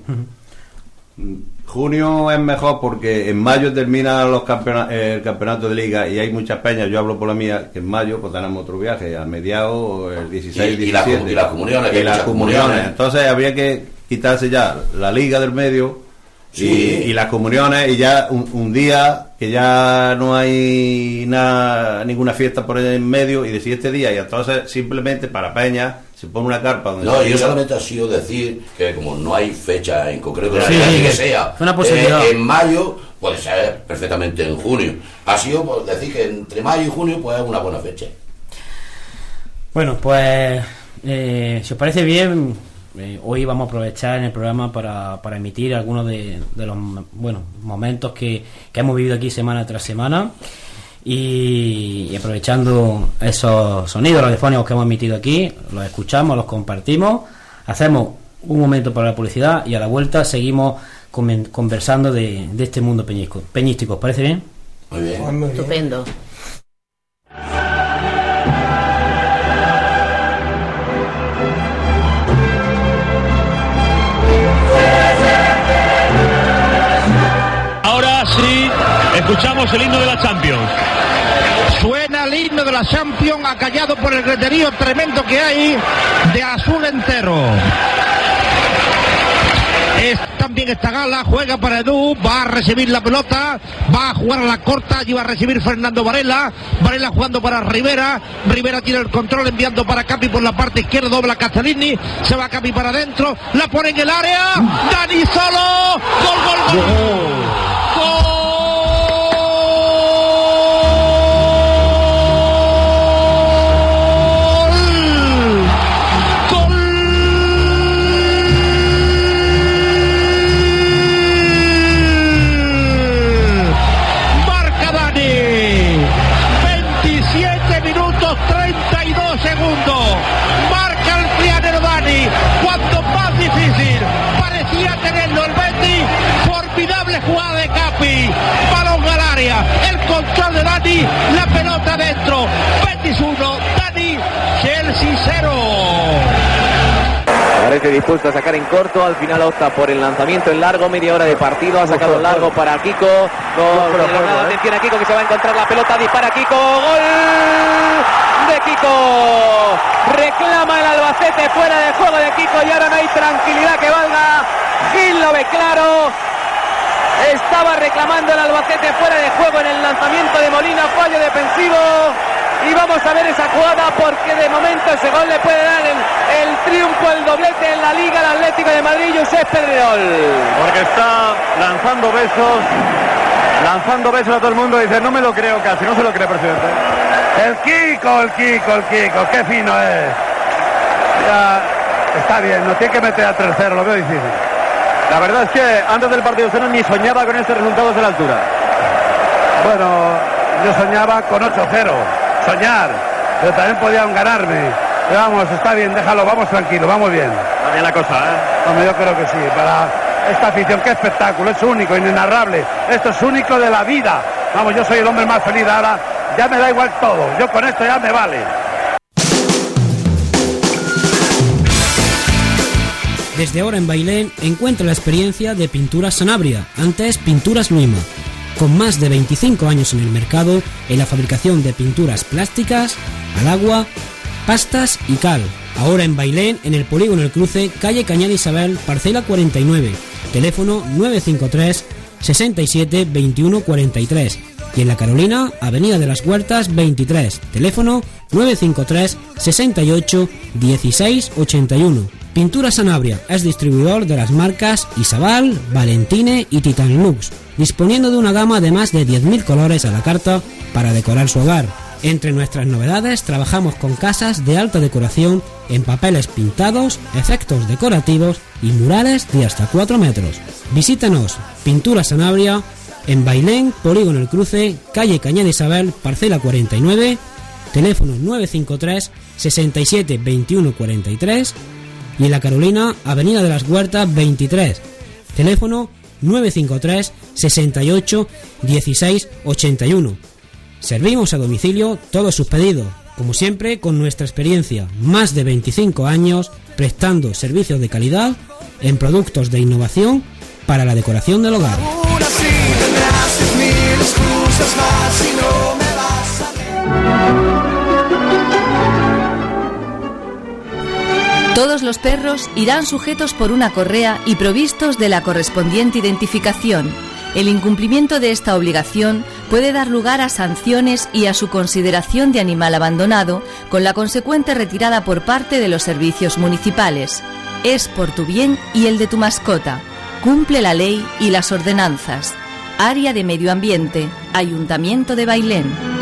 F: Junio es mejor porque en mayo termina el campeonato de liga y hay muchas peñas. Yo hablo por la mía, que en mayo pues tenemos otro viaje, a mediados, el 16, 17.
G: Y las comuniones.
F: Y las comuniones. Entonces habría que quitarse ya la liga del medio y las comuniones, y ya un día que ya no hay ninguna fiesta por en medio, y decir este día, y entonces simplemente para peña se pone una carpa donde
G: yo solamente ha sido decir que como no hay fecha en concreto que sea
A: una posibilidad.
G: En mayo, puede ser perfectamente en junio. Ha sido pues, decir que entre mayo y junio pues es una buena fecha.
A: Bueno, pues si os parece bien, hoy vamos a aprovechar en el programa para emitir algunos de los momentos que hemos vivido aquí semana tras semana, y aprovechando esos sonidos radiofónicos que hemos emitido aquí, los escuchamos, los compartimos, hacemos un momento para la publicidad y a la vuelta seguimos conversando de este mundo peñístico. ¿Os parece bien?
G: Muy bien.
H: Muy bien.
B: Estupendo.
I: Ahora sí, escuchamos el himno de la Champions.
J: Suena el himno de la Champions, acallado por el griterío tremendo que hay de azul entero. También esta gala, juega para Edu, va a recibir la pelota, va a jugar a la corta, allí va a recibir Fernando Varela, Varela jugando para Rivera, Rivera tiene el control enviando para Capi por la parte izquierda, dobla Castellini, se va Capi para adentro, la pone en el área, Dani solo, gol. Marca el trianero Dani cuando más difícil parecía tenerlo el Betis. Formidable jugada de Capi, balón al área, el control de Dani, la pelota dentro. Betis 1, Dani, Chelsea 0.
K: Parece dispuesto a sacar en corto, al final opta por el lanzamiento en largo, media hora de partido, ha sacado en largo para Kiko, atención a Kiko que se va a encontrar la pelota, dispara Kiko, gol de Kiko, reclama el Albacete, fuera de juego de Kiko y ahora no hay tranquilidad que valga, Gil lo ve claro, estaba reclamando el Albacete fuera de juego en el lanzamiento de Molina, fallo defensivo. Y vamos a ver esa jugada porque de momento ese gol le puede dar el triunfo, el doblete en la Liga al Atlético de Madrid, Josep Pedrerol.
L: Porque está lanzando besos a todo el mundo. Dice, no me lo creo casi, no se lo cree, presidente. El Kiko, qué fino es. Ya está bien, no tiene que meter a 3-0, lo veo difícil. La verdad es que antes del partido usted ni soñaba con este resultado desde la altura. Bueno, yo soñaba con 8-0. Soñar, pero también podían ganarme. Pero vamos, está bien, déjalo, vamos tranquilo, vamos bien.
I: Está bien la cosa, ¿eh?
L: Hombre, yo creo que sí, para esta afición, qué espectáculo, es único, inenarrable. Esto es único de la vida. Vamos, yo soy el hombre más feliz ahora, ya me da igual todo, yo con esto ya me vale.
A: Desde ahora en Bailén encuentra la experiencia de Pinturas Sanabria, antes Pinturas Luima. Con más de 25 años en el mercado, en la fabricación de pinturas plásticas, al agua, pastas y cal. Ahora en Bailén, en el Polígono El Cruce, calle Cañada Isabel, parcela 49, teléfono 953 67 21 43. Y en La Carolina, avenida de las Huertas 23, teléfono 953 68 16 81. Pintura Sanabria es distribuidor de las marcas Isabal, Valentine y Titan Lux, disponiendo de una gama de más de 10.000 colores a la carta para decorar su hogar. Entre nuestras novedades trabajamos con casas de alta decoración en papeles pintados, efectos decorativos y murales de hasta 4 metros. Visítenos, Pintura Sanabria, en Bailén, Polígono El Cruce, calle Cañada Isabel, parcela 49, teléfono 953 67 21 43, y en La Carolina, avenida de las Huertas 23, teléfono 953 68 16 81. Servimos a domicilio todos sus pedidos, como siempre con nuestra experiencia, más de 25 años prestando servicios de calidad en productos de innovación para la decoración del hogar.
M: Todos los perros irán sujetos por una correa y provistos de la correspondiente identificación. El incumplimiento de esta obligación puede dar lugar a sanciones y a su consideración de animal abandonado, con la consecuente retirada por parte de los servicios municipales. Es por tu bien y el de tu mascota. Cumple la ley y las ordenanzas. Área de Medio Ambiente, Ayuntamiento de Bailén.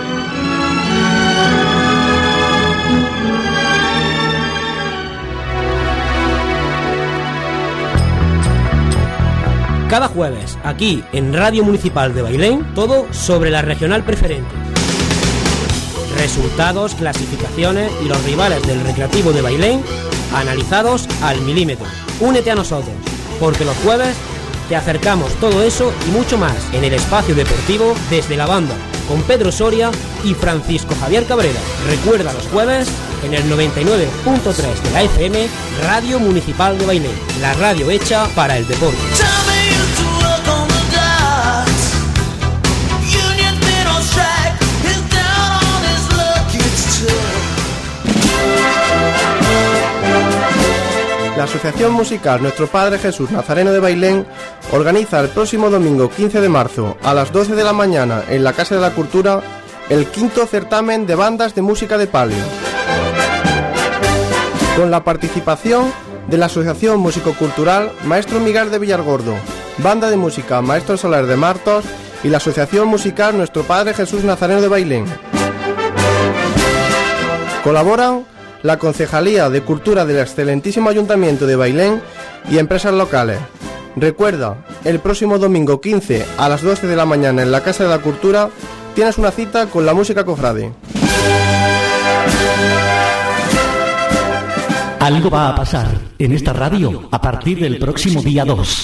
A: Cada jueves, aquí en Radio Municipal de Bailén, todo sobre la regional preferente. Resultados, clasificaciones y los rivales del Recreativo de Bailén analizados al milímetro. Únete a nosotros, porque los jueves te acercamos todo eso y mucho más en el espacio deportivo desde la banda, con Pedro Soria y Francisco Javier Cabrera. Recuerda los jueves en el 99.3 de la FM, Radio Municipal de Bailén, la radio hecha para el deporte.
N: La Asociación Musical Nuestro Padre Jesús Nazareno de Bailén organiza el próximo domingo 15 de marzo a las 12 de la mañana en la Casa de la Cultura el quinto certamen de bandas de música de palio, con la participación de la Asociación Músico-Cultural Maestro Miguel de Villargordo, Banda de Música Maestro Soler de Martos y la Asociación Musical Nuestro Padre Jesús Nazareno de Bailén. Colaboran la Concejalía de Cultura del excelentísimo Ayuntamiento de Bailén y empresas locales. Recuerda, el próximo domingo 15 a las 12 de la mañana en la Casa de la Cultura tienes una cita con la música cofrade.
O: Algo va a pasar en esta radio a partir del próximo día 2.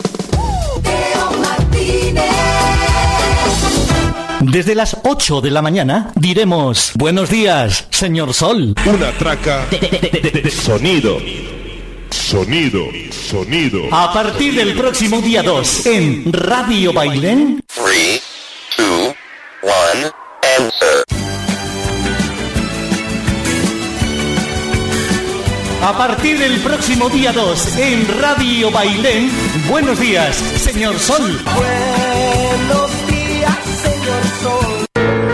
O: Desde las 8 de la mañana diremos: buenos días, señor Sol.
P: Una traca de sonido. Sonido.
O: A partir del próximo día 2 en Radio Bailén.
Q: 3, 2, 1, answer.
O: A partir del próximo día 2 en Radio Bailén. Buenos días, señor Sol.
R: Buenos días, señor Sol.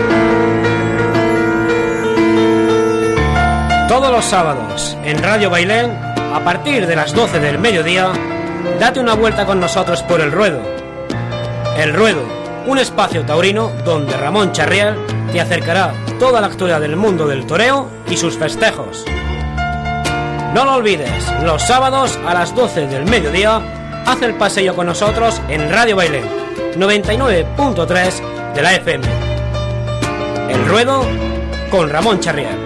A: Todos los sábados en Radio Bailén, a partir de las 12 del mediodía, date una vuelta con nosotros por El Ruedo. El Ruedo, un espacio taurino donde Ramón Charriel te acercará toda la actualidad del mundo del toreo y sus festejos. No lo olvides, los sábados a las 12 del mediodía, haz el paseo con nosotros en Radio Bailén, 99.3 de la FM. El Ruedo con Ramón Charriel.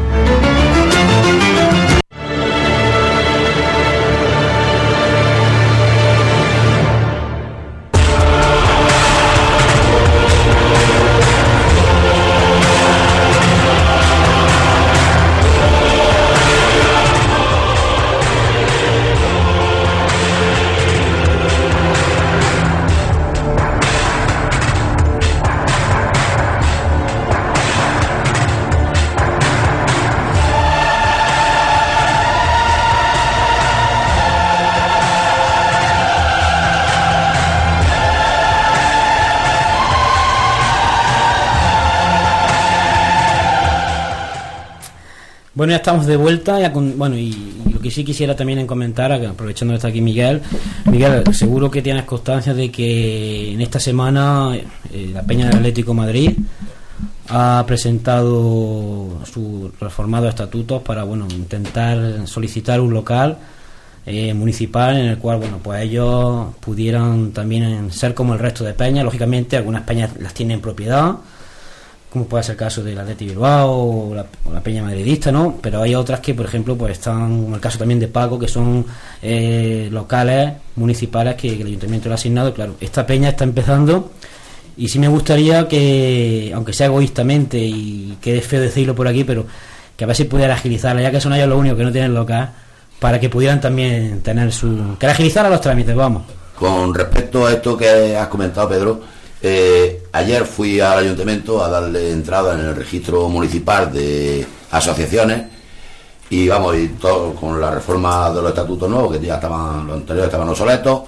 A: Bueno, ya estamos de vuelta, y lo que sí quisiera también comentar, aprovechando que está aquí Miguel, seguro que tienes constancia de que en esta semana la Peña del Atlético de Madrid ha presentado sus reformados estatutos para intentar solicitar un local municipal en el cual pues ellos pudieran también ser como el resto de peñas. Lógicamente algunas peñas las tienen en propiedad, como puede ser el caso del Athletic Bilbao o la Peña Madridista, ¿no? Pero hay otras que, por ejemplo, pues están, como el caso también de Paco, que son locales municipales que el Ayuntamiento le ha asignado. Claro, esta peña está empezando y sí me gustaría que, aunque sea egoístamente y quede feo decirlo por aquí, pero que a ver si pudiera agilizarla, ya que son ellos los únicos que no tienen local, para que pudieran también tener que agilizar los trámites, vamos.
G: Con respecto a esto que has comentado, Pedro, ayer fui al ayuntamiento a darle entrada en el registro municipal de asociaciones y todo con la reforma de los estatutos nuevos, que ya estaban, los anteriores estaban obsoletos,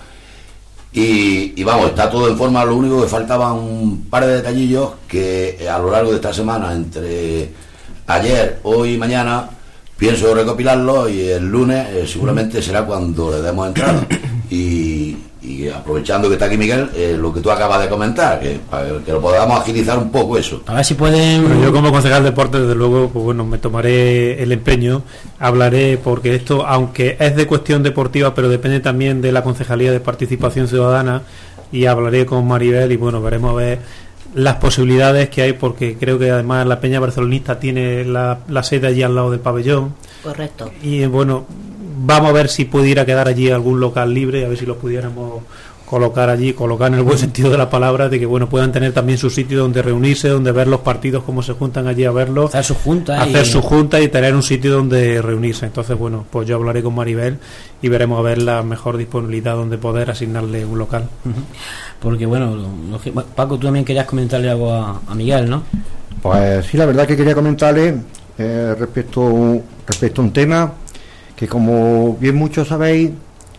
G: y está todo en forma. Lo único que faltaban un par de detallillos que a lo largo de esta semana, entre ayer, hoy y mañana, pienso recopilarlos, y el lunes seguramente será cuando le demos entrada y y aprovechando que está aquí Miguel, lo que tú acabas de comentar, que para que lo podamos agilizar un poco eso.
A: A ver si pueden...
D: Bueno, yo como concejal de deporte, desde luego, pues bueno, me tomaré el empeño, hablaré, porque esto, aunque es de cuestión deportiva, pero depende también de la Concejalía de Participación Ciudadana, y hablaré con Maribel y bueno, veremos a ver las posibilidades que hay, porque creo que además la Peña Barcelonista tiene la sede allí al lado del pabellón.
B: Correcto.
D: Y bueno, vamos a ver si pudiera quedar allí algún local libre, a ver si lo pudiéramos colocar allí, colocar en el buen sentido de la palabra, de que bueno, puedan tener también su sitio donde reunirse, donde ver los partidos, cómo se juntan allí a verlos,
A: hacer su junta
D: y tener un sitio donde reunirse. Entonces bueno, pues yo hablaré con Maribel y veremos a ver la mejor disponibilidad donde poder asignarle un local.
A: Porque bueno, Paco, tú también querías comentarle algo a Miguel, ¿no?
C: Pues sí, la verdad que quería comentarle respecto a un tema que, como bien muchos sabéis,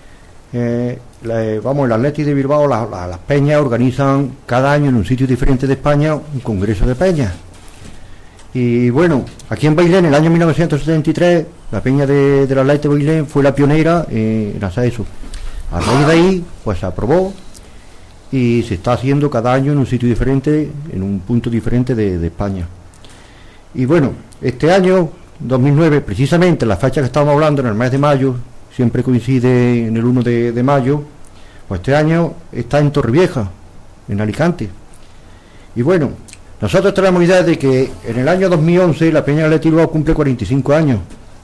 C: el Athletic de Bilbao, las peñas organizan cada año en un sitio diferente de España un congreso de peñas. Y bueno, aquí en Bailén, en el año 1973, la peña del Athletic de Bailén fue la pionera en hacer eso. A raíz de ahí, pues se aprobó y se está haciendo cada año en un sitio diferente, en un punto diferente de España. Y bueno, este año 2009, precisamente la fecha que estábamos hablando, en el mes de mayo, siempre coincide en el 1 de mayo, pues este año está en Torrevieja, en Alicante. Y bueno, nosotros tenemos idea de que en el año 2011 la Peña Athletic Bilbao cumple 45 años.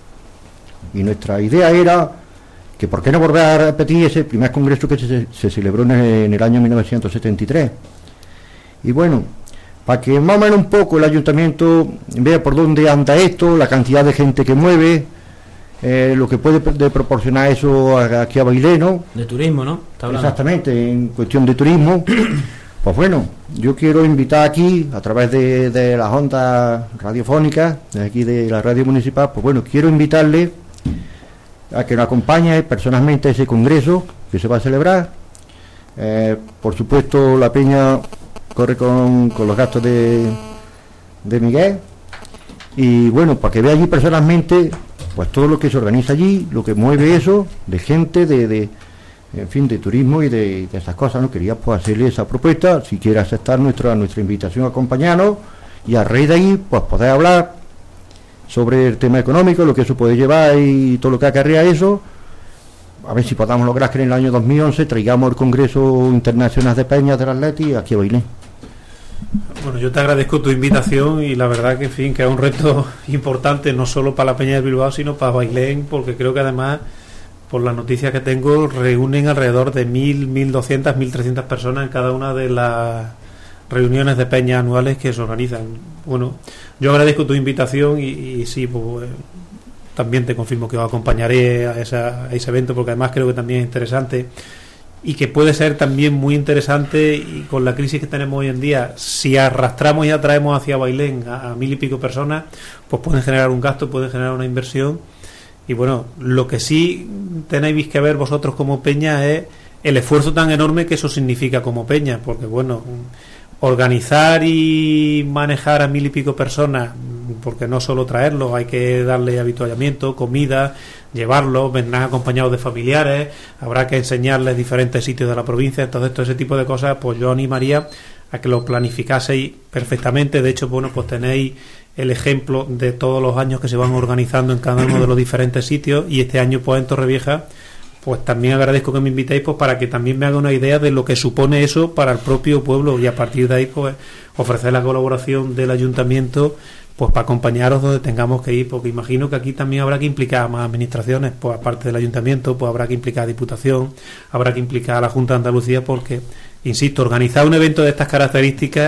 C: Y nuestra idea era que por qué no volver a repetir ese primer congreso que se celebró en el año 1973. Y bueno, para que más o menos un poco el ayuntamiento vea por dónde anda esto, la cantidad de gente que mueve, lo que puede proporcionar eso aquí a Bailén, ¿no?
A: De turismo, ¿no?
C: Exactamente, en cuestión de turismo. Pues bueno, yo quiero invitar aquí, a través de las ondas radiofónicas, de aquí de la radio municipal, pues bueno, quiero invitarle a que nos acompañe personalmente a ese congreso que se va a celebrar. Por supuesto, la peña corre con los gastos de Miguel. Y bueno, para que vea allí personalmente pues todo lo que se organiza allí, lo que mueve eso, de gente, en fin, de turismo y de esas cosas, ¿no? Quería pues hacerle esa propuesta, si quiere aceptar nuestra invitación a acompañarnos, y a raíz de ahí pues poder hablar sobre el tema económico, lo que eso puede llevar y todo lo que acarrea eso, a ver si podamos lograr que en el año 2011 traigamos el Congreso Internacional de Peñas del Athletic aquí a Bailén.
D: Bueno, yo te agradezco tu invitación y la verdad que, en fin, que es un reto importante no solo para la Peña de Bilbao, sino para Bailén, porque creo que además, por las noticias que tengo, reúnen alrededor de 1.200, 1.300 personas en cada una de las reuniones de peñas anuales que se organizan. Bueno, yo agradezco tu invitación y sí, pues, también te confirmo que os acompañaré a ese evento, porque además creo que también es interesante y que puede ser también muy interesante, y con la crisis que tenemos hoy en día, si arrastramos y atraemos hacia Bailén a 1.000 y pico personas, pues pueden generar un gasto, pueden generar una inversión. Y bueno, lo que sí tenéis que ver vosotros como peña es el esfuerzo tan enorme que eso significa como peña, porque bueno, organizar y manejar a 1.000 y pico personas, porque no solo traerlos, hay que darle habituallamiento, comida, llevarlos, vendrán acompañados de familiares, habrá que enseñarles diferentes sitios de la provincia. Entonces todo ese tipo de cosas, pues yo animaría a que lo planificaseis perfectamente. De hecho, bueno, pues tenéis el ejemplo de todos los años que se van organizando en cada uno de los diferentes sitios, y este año pues en Torrevieja, pues también agradezco que me invitéis, pues para que también me haga una idea de lo que supone eso para el propio pueblo, y a partir de ahí pues ofrecer la colaboración del ayuntamiento pues para acompañaros donde tengamos que ir, porque imagino que aquí también habrá que implicar a más administraciones, pues aparte del ayuntamiento, pues habrá que implicar a Diputación, habrá que implicar a la Junta de Andalucía, porque, insisto, organizar un evento de estas características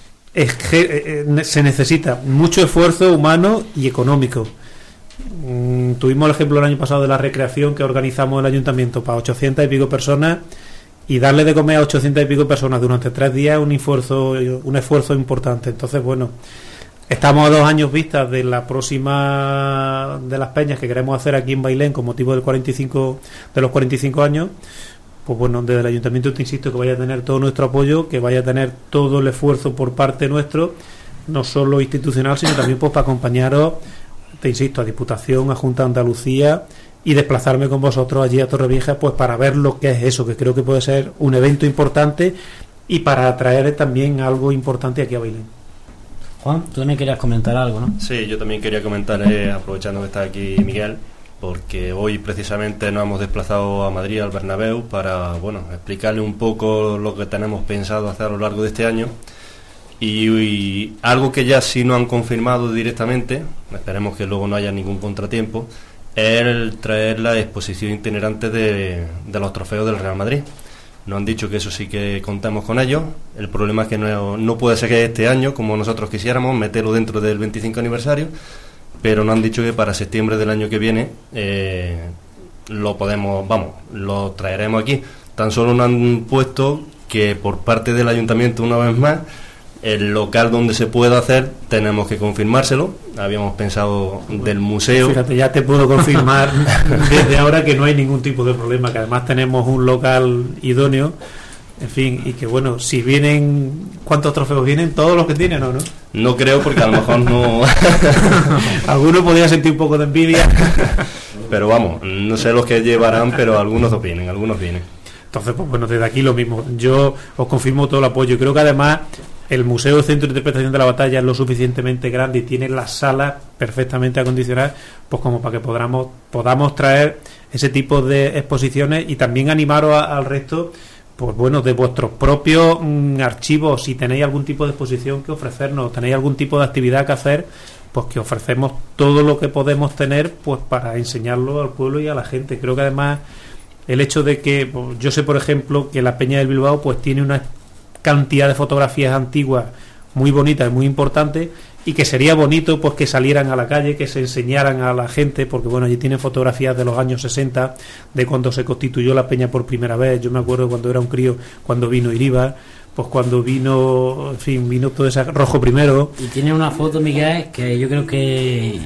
D: se necesita mucho esfuerzo humano y económico. Tuvimos el ejemplo el año pasado de la recreación que organizamos el ayuntamiento para 800 y pico personas, y darle de comer a 800 y pico personas durante 3 días es un esfuerzo importante. Entonces, bueno, estamos a 2 años vistas de la próxima de las peñas que queremos hacer aquí en Bailén con motivo de los 45 años. Pues bueno, desde el ayuntamiento te insisto que vaya a tener todo nuestro apoyo, que vaya a tener todo el esfuerzo por parte nuestro, no solo institucional, sino también pues para acompañaros, te insisto, a Diputación, a Junta de Andalucía y desplazarme con vosotros allí a Torrevieja, pues para ver lo que es eso, que creo que puede ser un evento importante y para atraer también algo importante aquí a Bailén.
A: Juan, tú también querías comentar algo, ¿no?
E: Sí, yo también quería comentar, aprovechando que está aquí Miguel, porque hoy precisamente nos hemos desplazado a Madrid, al Bernabéu, para, bueno, explicarle un poco lo que tenemos pensado hacer a lo largo de este año. Y algo que ya sí nos han confirmado directamente, esperemos que luego no haya ningún contratiempo, es el traer la exposición itinerante de los trofeos del Real Madrid. Nos han dicho que eso sí que contamos con ellos. El problema es que no puede ser que este año, como nosotros quisiéramos, meterlo dentro del 25 aniversario, pero nos han dicho que para septiembre del año que viene lo traeremos aquí. Tan solo nos han puesto que por parte del ayuntamiento, una vez más, el local donde se pueda hacer tenemos que confirmárselo. Habíamos pensado del museo.
D: Fíjate, ya te puedo confirmar desde ahora que no hay ningún tipo de problema, que además tenemos un local idóneo, en fin, y que bueno, si vienen, ¿cuántos trofeos vienen? ¿Todos los que tienen o no?
E: No creo, porque a lo mejor no.
D: Algunos podrían sentir un poco de envidia.
E: Pero vamos, no sé los que llevarán, pero algunos vienen.
D: Entonces, pues bueno, desde aquí lo mismo. Yo os confirmo todo el apoyo. Creo que además el Museo Centro de Interpretación de la Batalla es lo suficientemente grande y tiene las salas perfectamente acondicionadas, pues como para que podamos traer ese tipo de exposiciones y también animaros al resto, pues bueno, de vuestros propios archivos. Si tenéis algún tipo de exposición que ofrecernos, tenéis algún tipo de actividad que hacer, pues que ofrecemos todo lo que podemos tener, pues para enseñarlo al pueblo y a la gente. Creo que además el hecho de que, pues, yo sé por ejemplo que la Peña del Bilbao pues tiene una cantidad de fotografías antiguas muy bonitas y muy importantes, y que sería bonito pues que salieran a la calle, que se enseñaran a la gente, porque bueno, allí tienen fotografías de los años 60, de cuando se constituyó la Peña por primera vez. Yo me acuerdo cuando era un crío, cuando vino Iribar, pues cuando vino, en fin, vino todo ese Rojo primero.
A: Y tiene una foto, Miguel, que yo creo que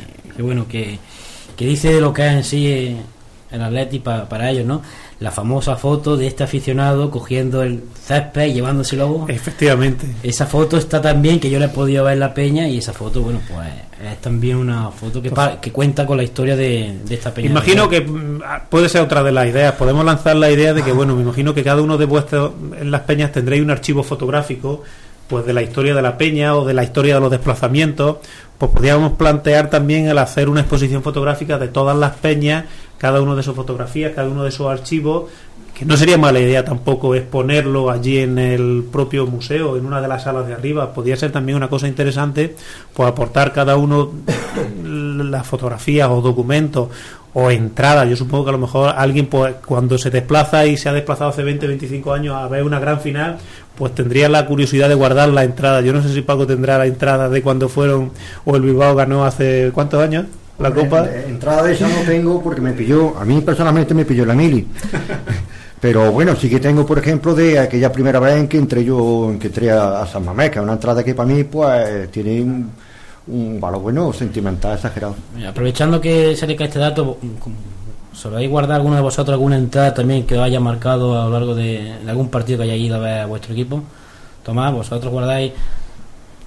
A: dice lo que es en sí el Atleti para ellos, ¿no? La famosa foto de este aficionado cogiendo el césped y llevándoselo.
D: Efectivamente.
A: Esa foto está también, que yo la he podido ver en la Peña, y esa foto, bueno, pues es también una foto que cuenta con la historia de esta Peña.
D: Imagino que puede ser otra de las ideas. Podemos lanzar la idea de que, bueno, me imagino que cada uno de vuestros en las peñas tendréis un archivo fotográfico, pues de la historia de la peña o de la historia de los desplazamientos. Pues podríamos plantear también el hacer una exposición fotográfica de todas las peñas, cada uno de sus fotografías, cada uno de sus archivos, que no sería mala idea tampoco exponerlo allí en el propio museo, en una de las salas de arriba. Podría ser también una cosa interesante, pues aportar cada uno las fotografías o documentos o entradas. Yo supongo que a lo mejor alguien, pues cuando se desplaza y se ha desplazado hace 20, 25 años a ver una gran final, pues tendría la curiosidad de guardar la entrada. Yo no sé si Paco tendrá la entrada de cuando fueron, o el Bilbao ganó hace ¿cuántos años la Copa?
C: Entrada de esa no tengo, porque a mí personalmente me pilló la mili. Pero bueno, sí que tengo, por ejemplo, de aquella primera vez en que entré a San Mamés, que es una entrada que para mí pues tiene un valor bueno, sentimental, exagerado.
A: Aprovechando que se le cae este dato, ¿soléis guardar alguno de vosotros alguna entrada también que os haya marcado a lo largo de algún partido que haya ido a ver a vuestro equipo? Tomás, ¿vosotros guardáis